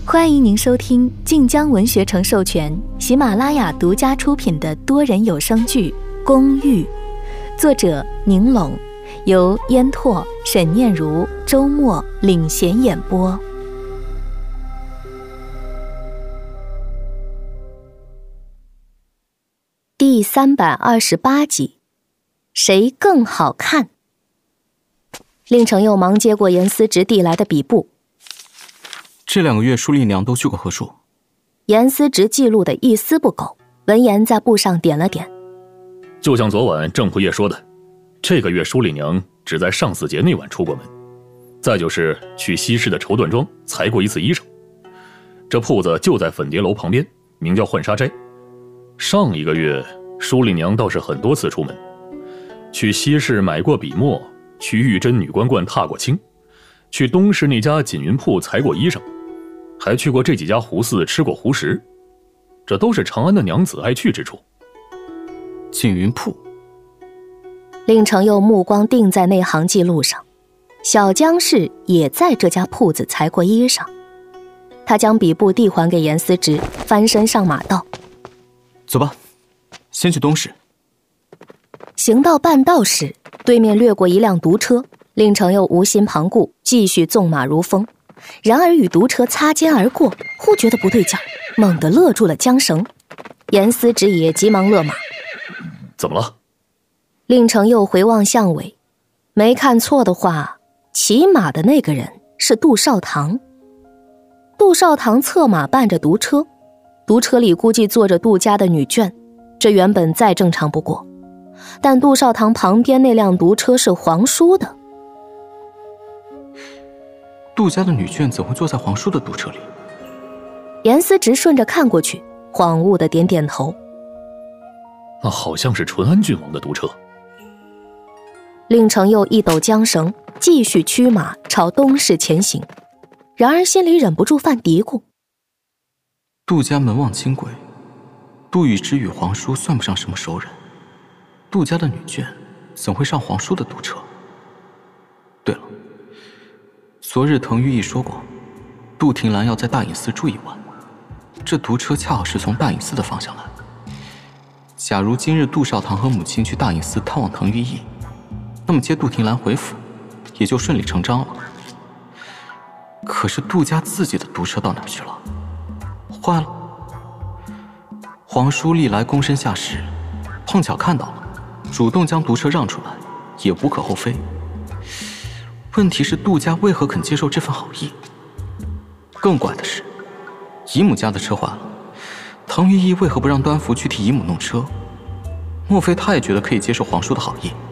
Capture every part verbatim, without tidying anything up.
欢迎您收听晋江文学城授权、喜马拉雅独家出品的多人有声剧《公寓》，作者宁拢，由烟拓、沈念如、周末领衔演播。第三百二十八集，谁更好看？令程又忙接过严思直递来的笔簿。 这两个月舒丽娘都去过何处？ 严思直记录的一丝不苟，闻言在簿上点了点。 就像昨晚郑仆夜说的，这个月舒丽娘只在上巳节那晚出过门，再就是去西市的绸缎庄裁过一次衣裳。这铺子就在粉蝶楼旁边，名叫浣纱斋。上一个月舒丽娘倒是很多次出门，去西市买过笔墨，去玉珍女官观踏过青，去东市那家锦云铺裁过衣裳，还去过这几家胡肆吃过胡食，这都是长安的娘子爱去之处。 锦云铺， 令程又目光定在那行记录上，小江氏也在这家铺子裁过衣裳。他将笔簿递还给严思直，翻身上马道： 走吧，先去东市。 行到半道时，对面掠过一辆毒车，令程又无心旁顾，继续纵马如风。然而与毒车擦肩而过，忽觉得不对劲，猛地勒住了缰绳。严思直也急忙勒马。 怎么了？ 令程又回望向尾，没看错的话，骑马的那个人是杜少棠。杜少棠策马伴着毒车，毒车里估计坐着杜家的女眷，这原本再正常不过。但杜少棠旁边那辆毒车是皇叔的。 杜家的女眷怎会坐在皇叔的毒车里？ 严思直顺着看过去，恍惚地点点头。 那好像是淳安郡王的毒车。 令程又一抖缰绳，继续驱马朝东市前行。然而心里忍不住犯嘀咕： 杜家门望清贵，杜宇之与皇叔算不上什么熟人，杜家的女眷怎会上皇叔的毒车？对了，昨日滕玉义说过，杜庭兰要在大隐寺住一晚，这毒车恰好是从大隐寺的方向来。假如今日杜少棠和母亲去大隐寺探望滕玉义，那么接杜庭兰回府也就顺理成章了。可是杜家自己的毒车到哪去了？坏了，皇叔历来躬身下士，碰巧看到了，主动将毒车让出来，也无可厚非。问题是杜家为何肯接受这份好意？更怪的是，姨母家的车坏了，滕玉义为何不让端福去替姨母弄车？莫非他也觉得可以接受皇叔的好意？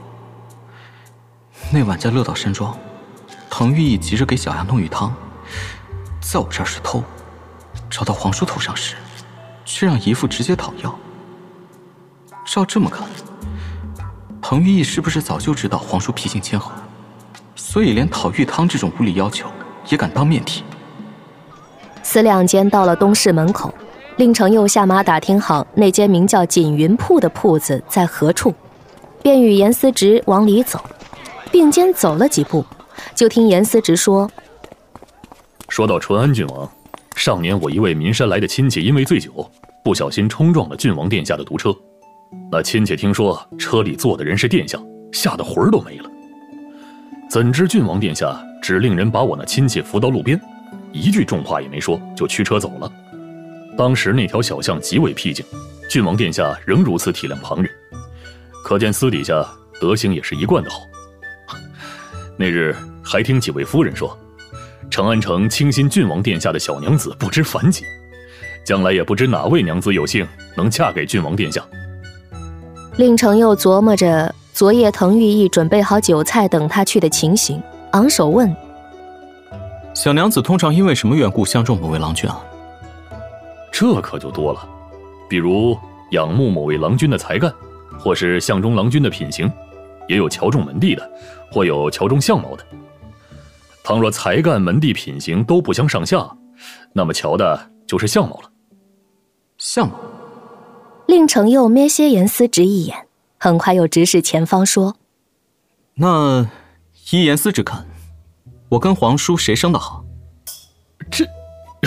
那晚在乐道山庄，滕玉义急着给小丫弄鱼汤，在我这儿是偷，找到皇叔头上时，却让姨父直接讨要。照这么看，滕玉义是不是早就知道皇叔脾性谦和，所以连讨玉汤这种无理要求也敢当面提？ 思量间到了东市门口，令程又下马打听好那间名叫锦云铺的铺子在何处，便与严思直往里走。并肩走了几步，就听严思直说： 说到淳安郡王，上年我一位岷山来的亲戚因为醉酒，不小心冲撞了郡王殿下的毒车。那亲戚听说车里坐的人是殿下，吓得魂儿都没了。怎知郡王殿下只令人把我那亲戚扶到路边，一句重话也没说，就驱车走了。当时那条小巷极为僻静，郡王殿下仍如此体谅旁人，可见私底下德行也是一贯的好。那日还听几位夫人说，长安城倾心郡王殿下的小娘子不知凡几，将来也不知哪位娘子有幸能嫁给郡王殿下。 令程又琢磨着昨夜滕玉义准备好酒菜等他去的情形，昂首问： 小娘子通常因为什么缘故相中某位郎君啊？ 这可就多了，比如仰慕某位郎君的才干，或是相中郎君的品行，也有瞧中门第的，或有瞧中相貌的。倘若才干、门第、品行都不相上下，那么瞧的就是相貌了。 相貌？ 令程又瞥瞥严思直一眼，很快又直视前方说： 那依严思直看，我跟皇叔谁生得好？ 这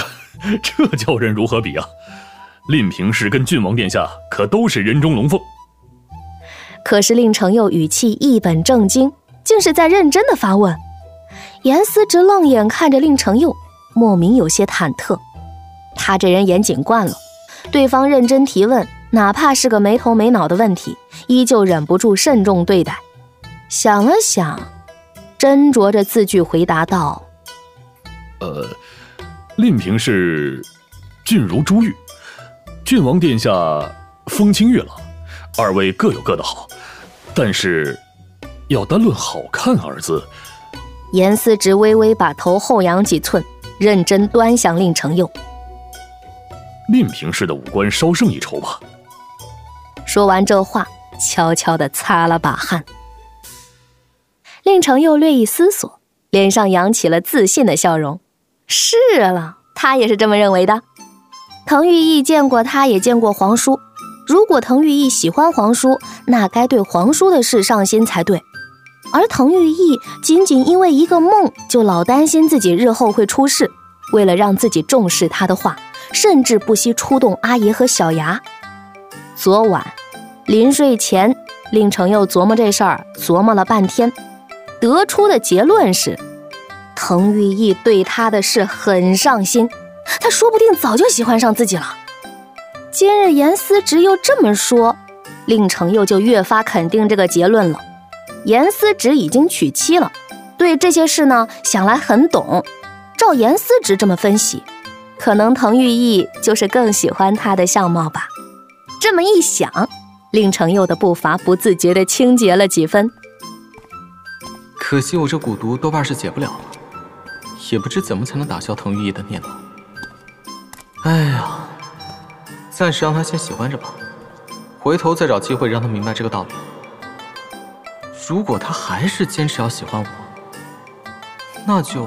这叫人如何比啊？令平氏跟郡王殿下可都是人中龙凤。 可是令程佑语气一本正经，竟是在认真的发问。严思直愣眼看着令程佑，莫名有些忐忑。他这人严谨惯了，对方认真提问，哪怕是个没头没脑的问题，依旧忍不住慎重对待。想了想，斟酌着字句回答道： 呃，令平氏俊如珠玉，郡王殿下风清月朗，二位各有各的好，但是要单论好看二字。 严思直微微把头后仰几寸，认真端详令程佑。 令平氏的五官稍胜一筹吧。 说完这话，悄悄地擦了把汗。令程佑略一思索，脸上扬起了自信的笑容。是了，他也是这么认为的。滕玉义见过他，也见过皇叔。如果滕玉义喜欢皇叔，那该对皇叔的事上心才对。而滕玉义仅仅因为一个梦，就老担心自己日后会出事，为了让自己重视他的话，甚至不惜出动阿爷和小牙。昨晚临睡前，令程佑琢磨这事儿，琢磨了半天，得出的结论是，滕玉义对他的事很上心，他说不定早就喜欢上自己了。今日严思直又这么说，令程佑就越发肯定这个结论了。严思直已经娶妻了，对这些事呢，想来很懂。照严思直这么分析，可能滕玉义就是更喜欢他的相貌吧。这么一想，令程佑的步伐不自觉地轻捷了几分。 可惜我这蛊毒多半是解不了了，也不知怎么才能打消滕玉义的念头。哎呀，暂时让他先喜欢着吧，回头再找机会让他明白这个道理。如果他还是坚持要喜欢我，那就……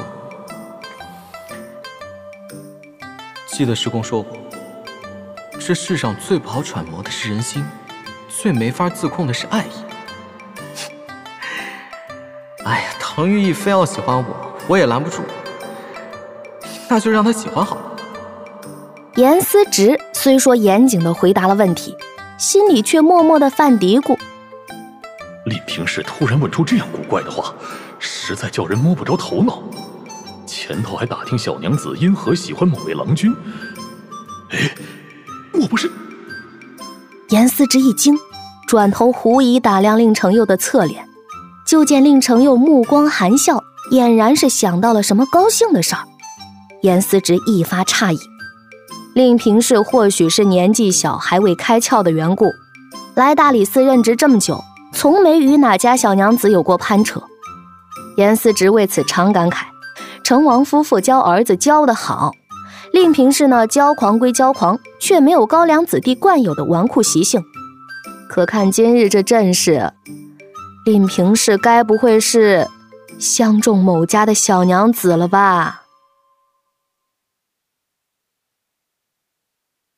记得师公说过，这世上最不好揣摩的是人心，最没法自控的是爱意。哎呀，滕玉义非要喜欢我，我也拦不住，那就让他喜欢好了。 严思直虽说严谨地回答了问题，心里却默默地犯嘀咕。 令平氏突然问出这样古怪的话，实在叫人摸不着头脑。前头还打听小娘子因何喜欢某位郎君，哎，莫不是…… 严思直一惊，转头狐疑打量令程佑的侧脸，就见令程佑目光含笑，俨然是想到了什么高兴的事儿。严思直一发诧异，令平氏或许是年纪小还未开窍的缘故，来大理寺任职这么久，从没与哪家小娘子有过攀扯。严思直为此常感慨，成王夫妇教儿子教得好，令平氏呢，骄狂归骄狂，却没有高粱子弟惯有的纨绔习性。可看今日这阵势，令平氏该不会是相中某家的小娘子了吧？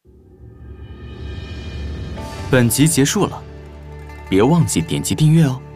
本集结束了，别忘记点击订阅哦。